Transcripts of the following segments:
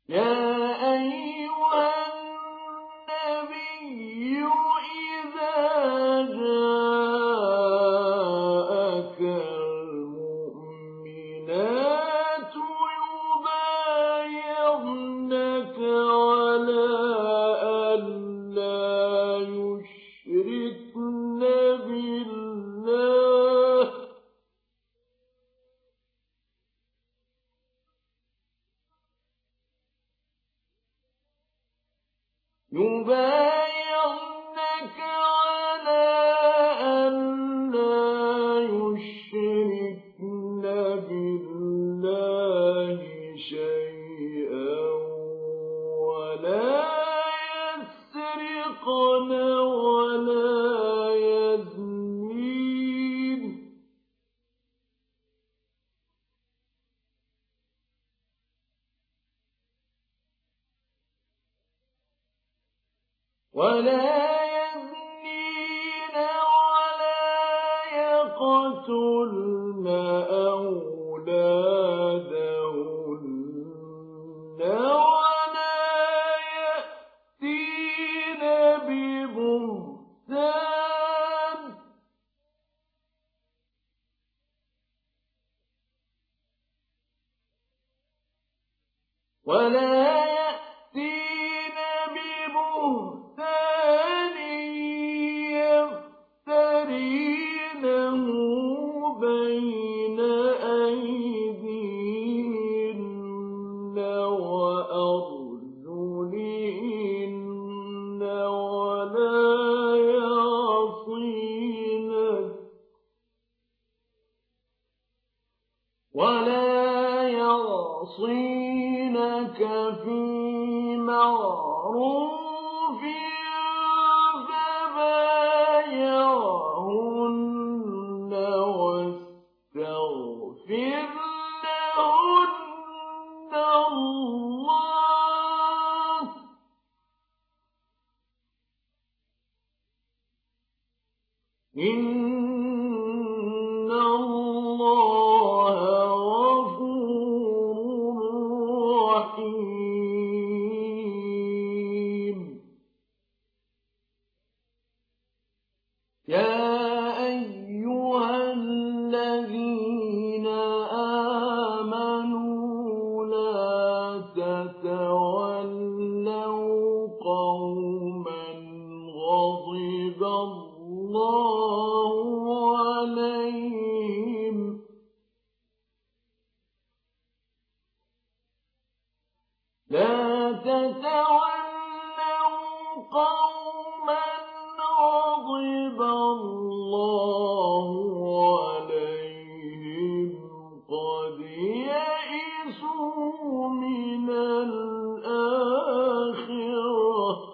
يا أيها النبي إذا جاءك المؤمنات يبايعنك على أن لا يشركن بالله شيئا ولا يسرقن ولا يزنين ولا يقتلن أولادهن ولا يأتين ببهتان يفترينه بين أيديهن وأرجلهن ولا يعصينك في معروف فبايعهن واستغفر لهن الله إن الله غفور رحيم يا أيها الذين آمنوا لا تتولوا قوما غضب الله عليهم لا تتولوا قوما غضب الله عليهم قد يئسوا من الآخرة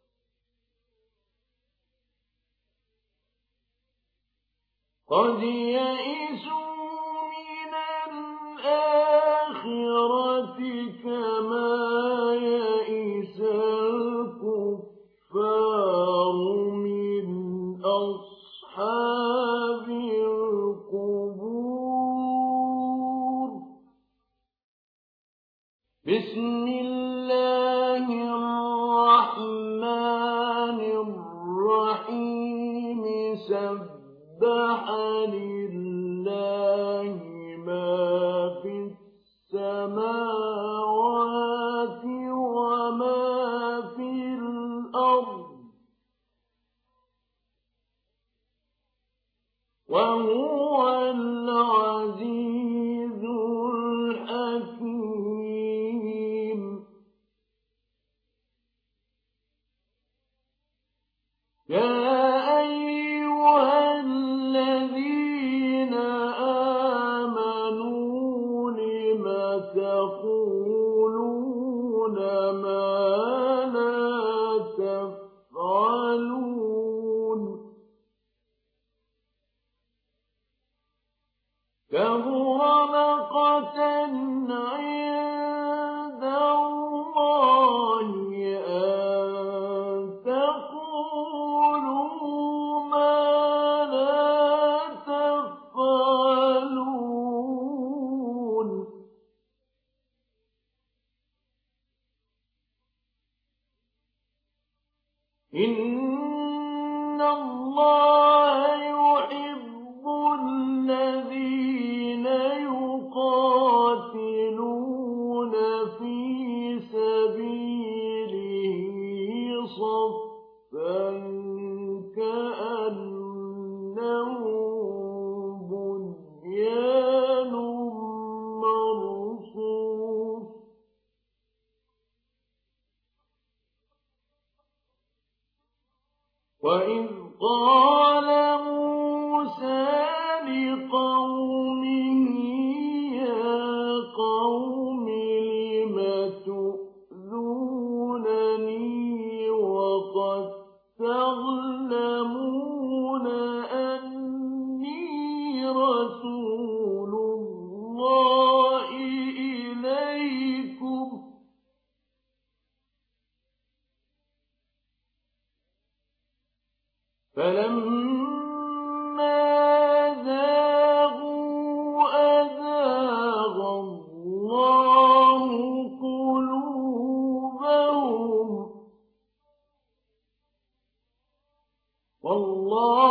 كما يئس الكفار من أصحاب القبور بسم الله الرحمن الرحيم سبح لله ما في السماوات وما في الأرض وهو العزيز الحكيم إن الله يحب الذين يقاتلون في سبيله صفا كأنهم بنيان مرصوص وإذ قال موسى لقومه يا قوم لم تؤذونني وقد تعلمون أني رسول الله إليكم فلما زاغوا أزاغ الله قلوبهم والله